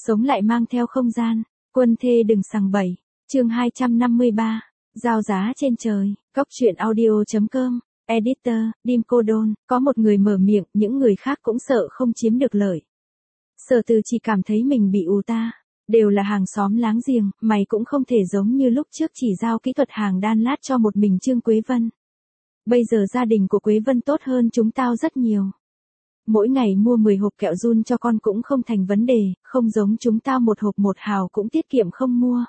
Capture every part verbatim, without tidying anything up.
Sống lại mang theo không gian, quân thê đừng sằng bậy. Chương hai trăm năm mươi ba, giao giá trên trời, cốc truyện audio chấm com, editor, Dim Cô Đôn, có một người mở miệng, những người khác cũng sợ không chiếm được lợi. Sở Từ chỉ cảm thấy mình bị ù ta, đều là hàng xóm láng giềng, mày cũng không thể giống như lúc trước chỉ giao kỹ thuật hàng đan lát cho một mình Trương Quế Vân. Bây giờ gia đình của Quế Vân tốt hơn chúng tao rất nhiều. Mỗi ngày mua mười hộp kẹo giun cho con cũng không thành vấn đề, không giống chúng tao một hộp một hào cũng tiết kiệm không mua.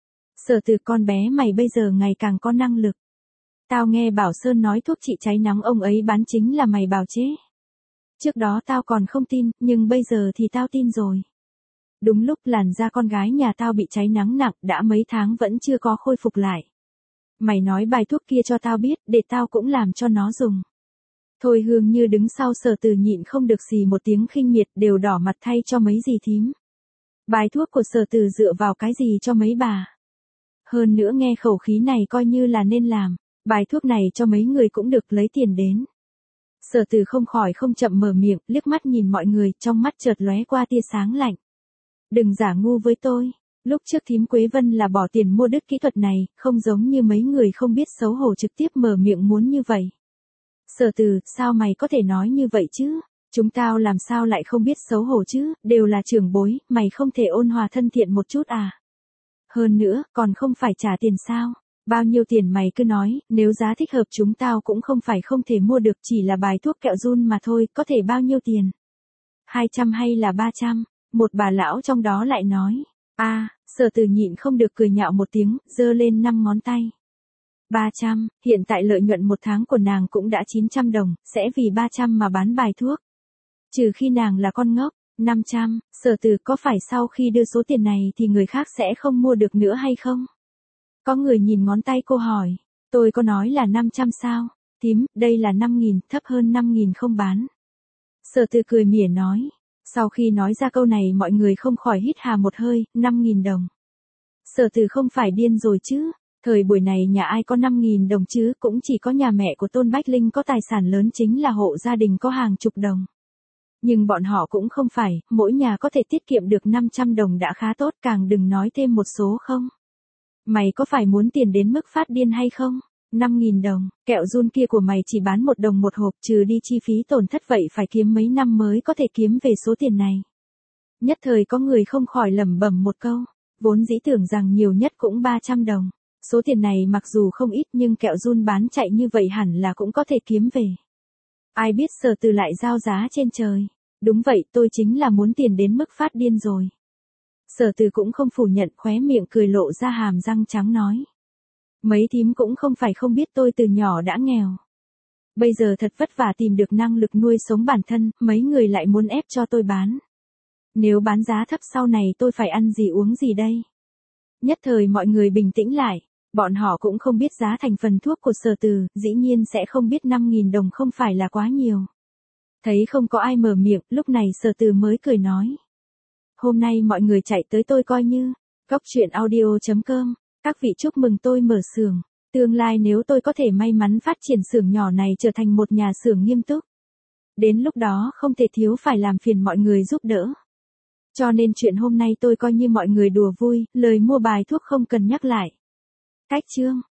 Sở Từ, con bé mày bây giờ ngày càng có năng lực. Tao nghe Bảo Sơn nói thuốc trị cháy nắng ông ấy bán chính là mày bào chế. Trước đó tao còn không tin, nhưng bây giờ thì tao tin rồi. Đúng lúc làn da con gái nhà tao bị cháy nắng nặng, đã mấy tháng vẫn chưa có khôi phục lại. Mày nói bài thuốc kia cho tao biết, để tao cũng làm cho nó dùng. Thôi Hương Như đứng sau Sở Từ nhịn không được xì một tiếng khinh miệt, đều đỏ mặt thay cho mấy dì thím. Bài thuốc của Sở Từ dựa vào cái gì cho mấy bà? Hơn nữa nghe khẩu khí này coi như là nên làm, bài thuốc này cho mấy người cũng được lấy tiền đến. Sở Từ không khỏi không chậm mở miệng, liếc mắt nhìn mọi người, trong mắt chợt lóe qua tia sáng lạnh. Đừng giả ngu với tôi, lúc trước thím Quế Vân là bỏ tiền mua đứt kỹ thuật này, không giống như mấy người không biết xấu hổ trực tiếp mở miệng muốn như vậy. Sở Từ, sao mày có thể nói như vậy chứ? Chúng tao làm sao lại không biết xấu hổ chứ, đều là trưởng bối, mày không thể ôn hòa thân thiện một chút à? Hơn nữa, còn không phải trả tiền sao? Bao nhiêu tiền mày cứ nói, nếu giá thích hợp chúng tao cũng không phải không thể mua được, chỉ là bài thuốc kẹo giun mà thôi, có thể bao nhiêu tiền? hai trăm hay là ba trăm? Một bà lão trong đó lại nói. A, à, Sở Từ nhịn không được cười nhạo một tiếng, giơ lên năm ngón tay. ba trăm, hiện tại lợi nhuận một tháng của nàng cũng đã chín trăm đồng, sẽ vì ba trăm mà bán bài thuốc. Trừ khi nàng là con ngốc. năm trăm, Sở Từ, có phải sau khi đưa số tiền này thì người khác sẽ không mua được nữa hay không? Có người nhìn ngón tay cô hỏi, tôi có nói là năm trăm sao? Thím, đây là năm nghìn, thấp hơn năm nghìn không bán. Sở Từ cười mỉa nói. Sau khi nói ra câu này mọi người không khỏi hít hà một hơi, năm nghìn đồng. Sở Từ không phải điên rồi chứ? Thời buổi này nhà ai có năm nghìn đồng chứ, cũng chỉ có nhà mẹ của Tôn Bách Linh có tài sản lớn chính là hộ gia đình có hàng chục đồng. Nhưng bọn họ cũng không phải, mỗi nhà có thể tiết kiệm được năm trăm đồng đã khá tốt, càng đừng nói thêm một số không. Mày có phải muốn tiền đến mức phát điên hay không? năm nghìn đồng, kẹo giun kia của mày chỉ bán một đồng một hộp, trừ đi chi phí tổn thất vậy phải kiếm mấy năm mới có thể kiếm về số tiền này. Nhất thời có người không khỏi lẩm bẩm một câu, vốn dĩ tưởng rằng nhiều nhất cũng ba trăm đồng. Số tiền này mặc dù không ít nhưng kẹo giun bán chạy như vậy hẳn là cũng có thể kiếm về. Ai biết Sở Từ lại giao giá trên trời. Đúng vậy, tôi chính là muốn tiền đến mức phát điên rồi. Sở Từ cũng không phủ nhận, khóe miệng cười lộ ra hàm răng trắng nói. Mấy thím cũng không phải không biết tôi từ nhỏ đã nghèo. Bây giờ thật vất vả tìm được năng lực nuôi sống bản thân, mấy người lại muốn ép cho tôi bán. Nếu bán giá thấp sau này tôi phải ăn gì uống gì đây? Nhất thời mọi người bình tĩnh lại, bọn họ cũng không biết giá thành phần thuốc của Sở Từ, dĩ nhiên sẽ không biết năm nghìn đồng không phải là quá nhiều. Thấy không có ai mở miệng, lúc này Sở Từ mới cười nói. Hôm nay mọi người chạy tới tôi coi như, cốc truyện audio chấm com, các vị chúc mừng tôi mở xưởng, tương lai nếu tôi có thể may mắn phát triển xưởng nhỏ này trở thành một nhà xưởng nghiêm túc. Đến lúc đó không thể thiếu phải làm phiền mọi người giúp đỡ. Cho nên chuyện hôm nay tôi coi như mọi người đùa vui, lời mua bài thuốc không cần nhắc lại. Cách chương.